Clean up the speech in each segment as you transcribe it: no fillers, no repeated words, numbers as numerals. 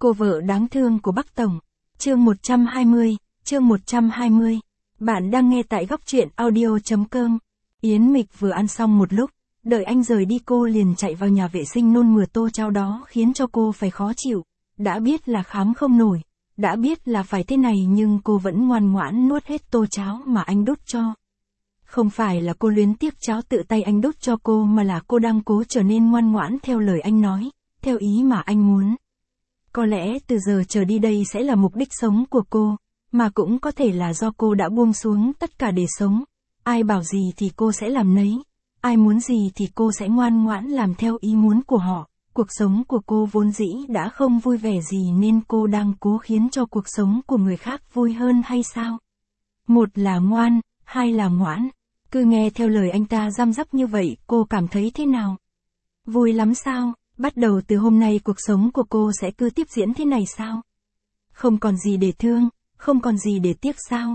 Cô vợ đáng thương của Bắc Tổng. Chương 120, chương 120. Bạn đang nghe tại góc truyện audio.com. Yến Mịch vừa ăn xong một lúc, đợi anh rời đi cô liền chạy vào nhà vệ sinh nôn mửa tô cháo đó khiến cho cô phải khó chịu. Đã biết là khám không nổi, đã biết là phải thế này nhưng cô vẫn ngoan ngoãn nuốt hết tô cháo mà anh đút cho. Không phải là cô luyến tiếc cháo tự tay anh đút cho cô mà là cô đang cố trở nên ngoan ngoãn theo lời anh nói, theo ý mà anh muốn. Có lẽ từ giờ trở đi đây sẽ là mục đích sống của cô, mà cũng có thể là do cô đã buông xuống tất cả để sống. Ai bảo gì thì cô sẽ làm nấy, ai muốn gì thì cô sẽ ngoan ngoãn làm theo ý muốn của họ. Cuộc sống của cô vốn dĩ đã không vui vẻ gì nên cô đang cố khiến cho cuộc sống của người khác vui hơn hay sao? Một là ngoan, hai là ngoãn. Cứ nghe theo lời anh ta răm rắp như vậy cô cảm thấy thế nào? Vui lắm sao? Bắt đầu từ hôm nay cuộc sống của cô sẽ cứ tiếp diễn thế này sao? Không còn gì để thương, không còn gì để tiếc sao?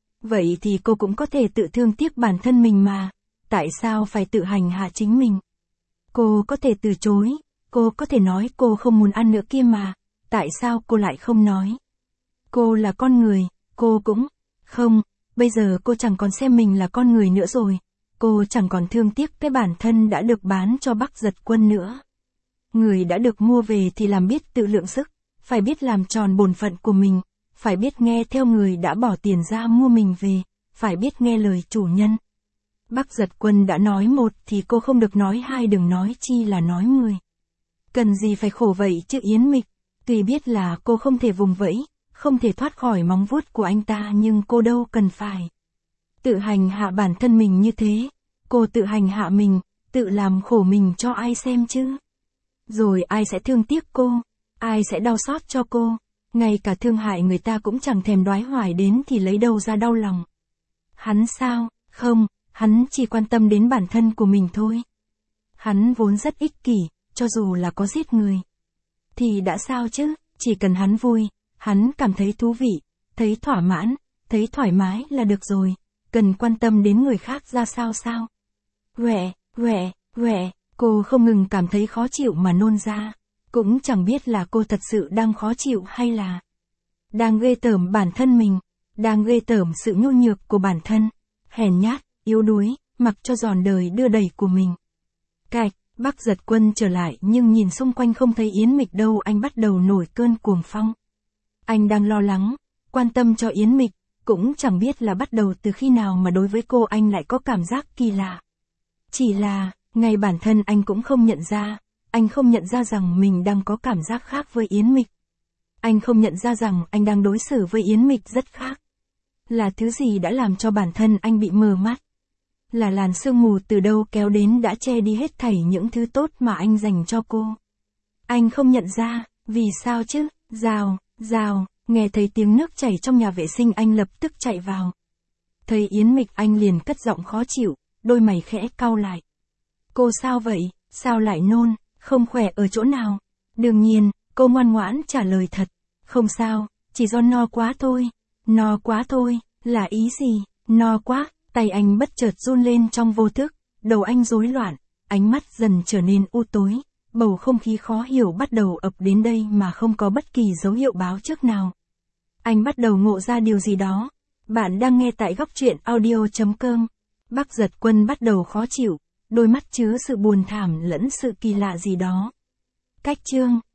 Vậy thì cô cũng có thể tự thương tiếc bản thân mình mà. Tại sao phải tự hành hạ chính mình? Cô có thể từ chối, cô có thể nói cô không muốn ăn nữa kia mà. Tại sao cô lại không nói? Cô là con người, cô cũng... Không, bây giờ cô chẳng còn xem mình là con người nữa rồi. Cô chẳng còn thương tiếc cái bản thân đã được bán cho Bắc Giật Quân nữa. Người đã được mua về thì làm biết tự lượng sức, phải biết làm tròn bổn phận của mình, phải biết nghe theo người đã bỏ tiền ra mua mình về, phải biết nghe lời chủ nhân. Bắc Giật Quân đã nói một thì cô không được nói hai, đừng nói chi là nói 10. Cần gì phải khổ vậy chứ Yến Mịch, tuy biết là cô không thể vùng vẫy, không thể thoát khỏi móng vuốt của anh ta nhưng cô đâu cần phải tự hành hạ bản thân mình như thế. Cô tự hành hạ mình, tự làm khổ mình cho ai xem chứ? Rồi ai sẽ thương tiếc cô? Ai sẽ đau xót cho cô? Ngay cả thương hại người ta cũng chẳng thèm đoái hoài đến thì lấy đâu ra đau lòng. Hắn sao? Không, hắn chỉ quan tâm đến bản thân của mình thôi. Hắn vốn rất ích kỷ, cho dù là có giết người. Thì đã sao chứ, chỉ cần hắn vui, hắn cảm thấy thú vị, thấy thỏa mãn, thấy thoải mái là được rồi. Cần quan tâm đến người khác ra sao sao? Cô không ngừng cảm thấy khó chịu mà nôn ra. Cũng chẳng biết là cô thật sự đang khó chịu hay là đang ghê tởm bản thân mình, đang ghê tởm sự nhu nhược của bản thân, hèn nhát, yếu đuối, mặc cho giòn đời đưa đẩy của mình. Cạch, Bắc Giật Quân trở lại nhưng nhìn xung quanh không thấy Yến Mịch đâu, anh bắt đầu nổi cơn cuồng phong. Anh đang lo lắng, quan tâm cho Yến Mịch, cũng chẳng biết là bắt đầu từ khi nào mà đối với cô anh lại có cảm giác kỳ lạ. Chỉ là, ngay bản thân anh cũng không nhận ra, anh không nhận ra rằng mình đang có cảm giác khác với Yến Mịch. Anh không nhận ra rằng anh đang đối xử với Yến Mịch rất khác. Là thứ gì đã làm cho bản thân anh bị mờ mắt? Là làn sương mù từ đâu kéo đến đã che đi hết thảy những thứ tốt mà anh dành cho cô? Anh không nhận ra, vì sao chứ? Rào, nghe thấy tiếng nước chảy trong nhà vệ sinh anh lập tức chạy vào. Thấy Yến Mịch anh liền cất giọng khó chịu, đôi mày khẽ cau lại. Cô sao vậy? Sao lại nôn? Không khỏe ở chỗ nào? Đương nhiên, cô ngoan ngoãn trả lời thật. Không sao, chỉ do no quá thôi. No quá thôi, là ý gì? No quá, tay anh bất chợt run lên trong vô thức, đầu anh rối loạn, ánh mắt dần trở nên u tối, bầu không khí khó hiểu bắt đầu ập đến đây mà không có bất kỳ dấu hiệu báo trước nào. Anh bắt đầu ngộ ra điều gì đó. Bạn đang nghe tại góc truyện audio.com. Bắc Giật Quân bắt đầu khó chịu, đôi mắt chứa sự buồn thảm lẫn sự kỳ lạ gì đó. Cách chương